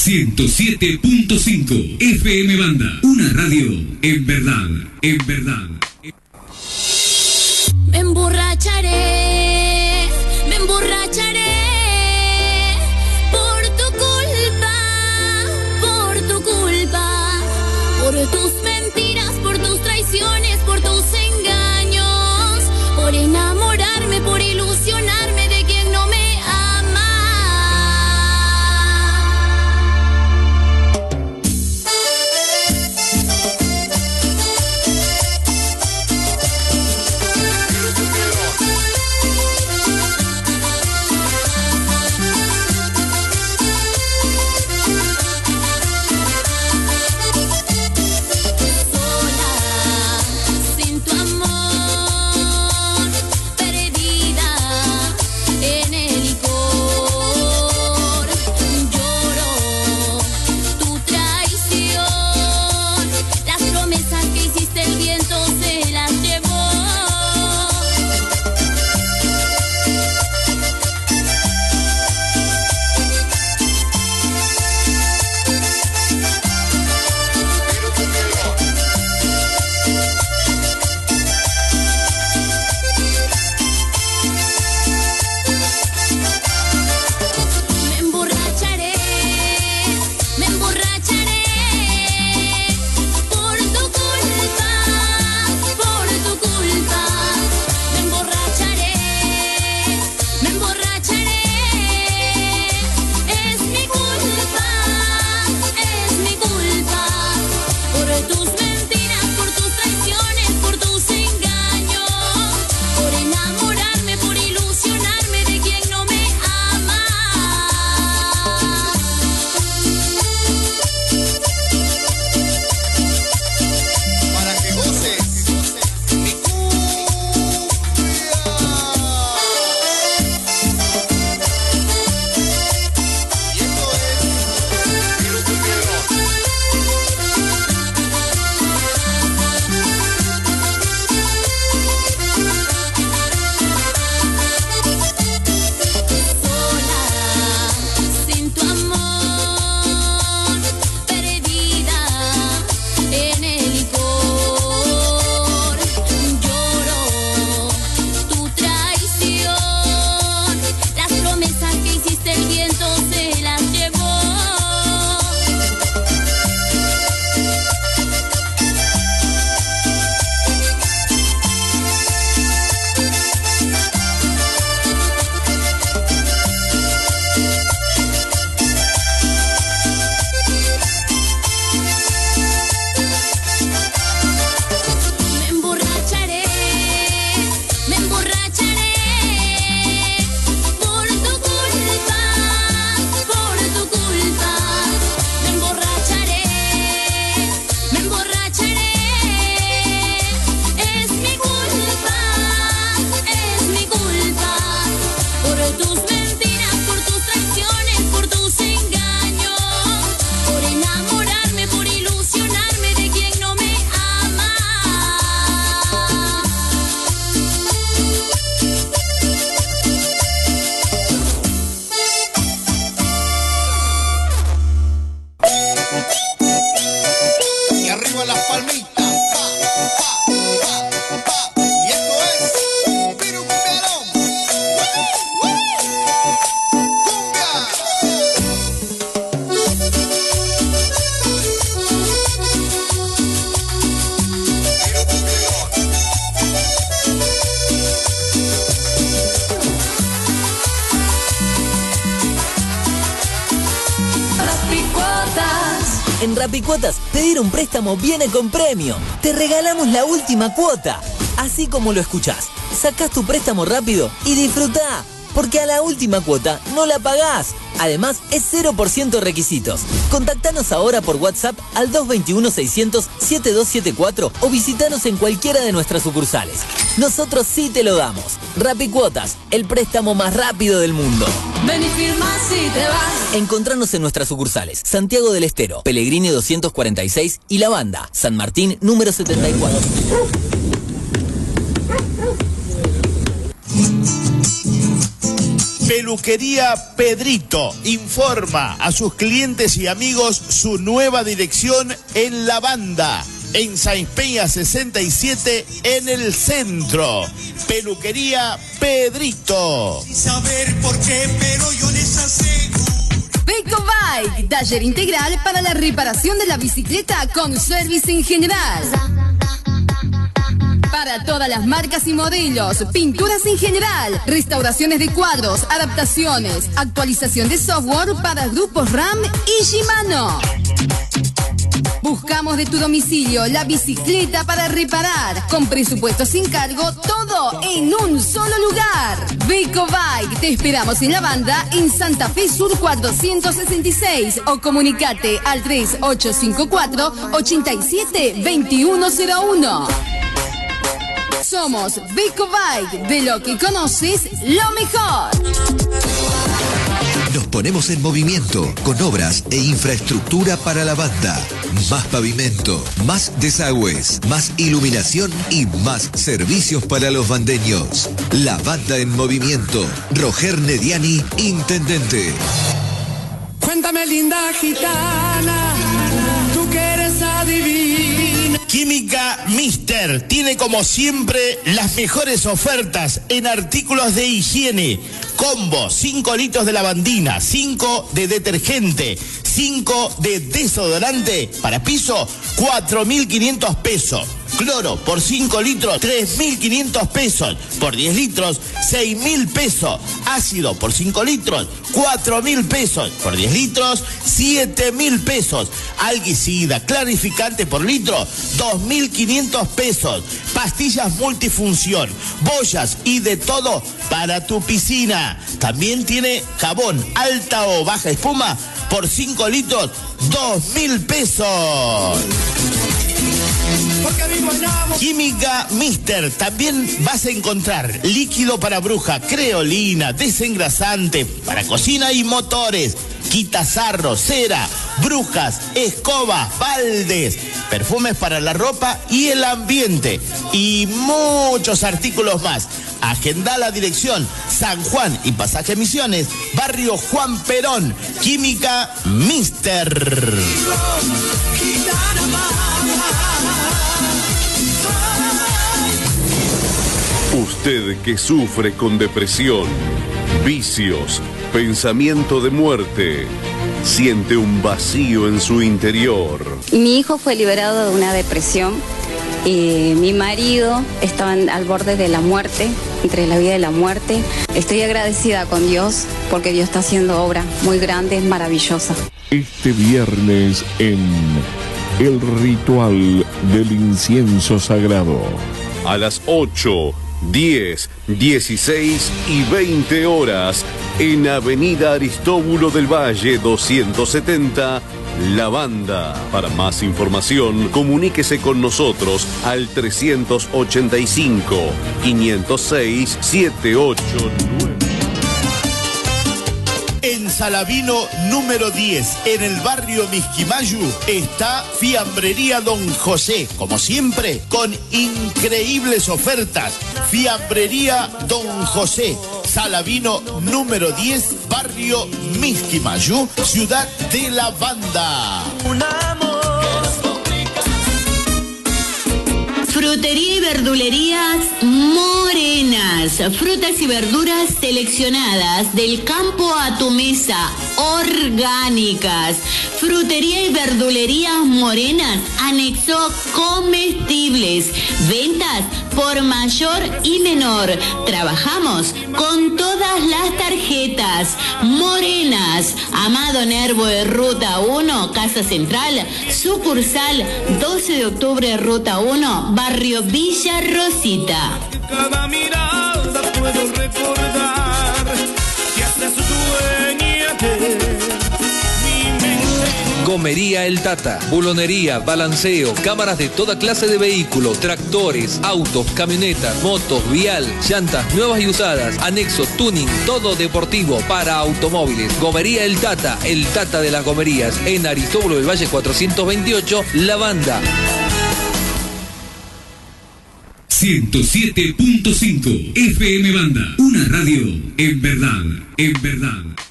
107.5 FM Banda. Una radio en verdad, en verdad. Me emborracharé por tu culpa, por tus mentiras, por tus traiciones, por tus engaños, por enamorarme, por ilusionarme de quien no me ama. En Rapicuotas, pedir un préstamo viene con premio. Te regalamos la última cuota. Así como lo escuchás. Sacás tu préstamo rápido y disfrutá. Porque a la última cuota no la pagás. Además, es 0% requisitos. Contactanos ahora por WhatsApp al 221-600-7274 o visitanos en cualquiera de nuestras sucursales. Nosotros sí te lo damos. Rapicuotas, el préstamo más rápido del mundo. Ven y firma si te vas. Encontranos en nuestras sucursales: Santiago del Estero, Pellegrini 246 y La Banda, San Martín número 74. Peluquería Pedrito informa a sus clientes y amigos su nueva dirección en La Banda, en Sáenz Peña 67, en el centro. Peluquería Pedrito. Sin saber por qué, pero yo les aseguro. Beko Bike, taller integral para la reparación de la bicicleta con service en general. Para todas las marcas y modelos, pinturas en general, restauraciones de cuadros, adaptaciones, actualización de software para grupos RAM y Shimano. Buscamos de tu domicilio la bicicleta para reparar, con presupuesto sin cargo, todo en un solo lugar. Beko Bike, te esperamos en La Banda, en Santa Fe Sur 466, o comunicate al 3854-872101. Somos Beko Bike, de lo que conoces, lo mejor. Nos ponemos en movimiento con obras e infraestructura para La Banda. Más pavimento, más desagües, más iluminación y más servicios para los bandeños. La Banda en movimiento. Roger Nediani, intendente. Cuéntame, linda gitana, tú que eres adivina. Química Mister tiene como siempre las mejores ofertas en artículos de higiene. Combo, 5 litros de lavandina, 5 de detergente, 5 de desodorante para piso, 4.500 pesos. Cloro por 5 litros, 3.500 pesos. Por 10 litros, 6.000 pesos. Ácido por 5 litros, 4.000 pesos. Por 10 litros, 7.000 pesos. Alguicida, clarificante por litro, 2.500 pesos. Pastillas multifunción, boyas y de todo para tu piscina. También tiene jabón alta o baja espuma por 5 litros, 2.000 pesos. Química Mister, también vas a encontrar líquido para bruja, creolina, desengrasante para cocina y motores, quitasarro, cera, brujas, escobas, baldes, perfumes para la ropa y el ambiente y muchos artículos más. Agenda la dirección San Juan y Pasaje Misiones, barrio Juan Perón. Química Mister. Usted que sufre con depresión, vicios, pensamiento de muerte, siente un vacío en su interior. Mi hijo fue liberado de una depresión y mi marido estaba al borde de la muerte, entre la vida y la muerte. Estoy agradecida con Dios porque Dios está haciendo obra muy grande, maravillosa. Este viernes en El Ritual del Incienso Sagrado. A las 8, 10, 16 y 20 horas en Avenida Aristóbulo del Valle 270, La Banda. Para más información, comuníquese con nosotros al 385-506-789. En Salavino número 10, en el barrio Misquimayu, está Fiambrería Don José, como siempre, con increíbles ofertas. Fiambrería Don José, Salavino número 10, barrio Misquimayu, ciudad de La Banda. Frutería y verdulerías Morenas. Frutas y verduras seleccionadas del campo a tu mesa, orgánicas. Frutería y verdulerías Morenas, anexo comestibles. Ventas por mayor y menor. Trabajamos con todas las tarjetas. Morenas, Amado Nervo de Ruta 1, Casa Central, sucursal 12 de octubre, Ruta 1, barrio Villa Rosita. Cada mirada puedo recordar que hasta su dueña Gomería El Tata, bulonería, balanceo, cámaras de toda clase de vehículos, tractores, autos, camionetas, motos, vial, llantas nuevas y usadas, anexo, tuning, todo deportivo para automóviles. Gomería El Tata de las gomerías, en Aristóbulo del Valle 428, La Banda. 107.5 FM Banda. Una radio en verdad, en verdad.